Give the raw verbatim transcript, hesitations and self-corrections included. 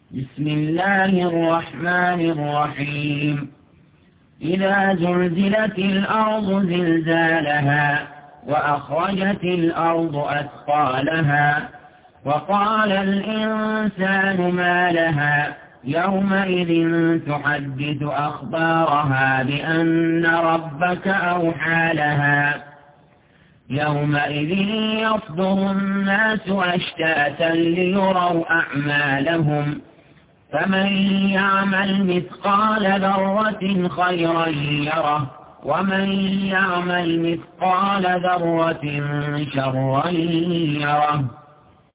بسم الله الرحمن الرحيم إذا زلزلت الأرض زلزالها وأخرجت الأرض أثقالها وقال الإنسان ما لها يومئذ تحدث أخبارها بأن ربك أوحى لها يومئذ يصدر الناس أشتاتا ليروا أعمالهم فمن يعمل مثقال ذرة خيرا يره ومن يعمل مثقال ذرة شرا يره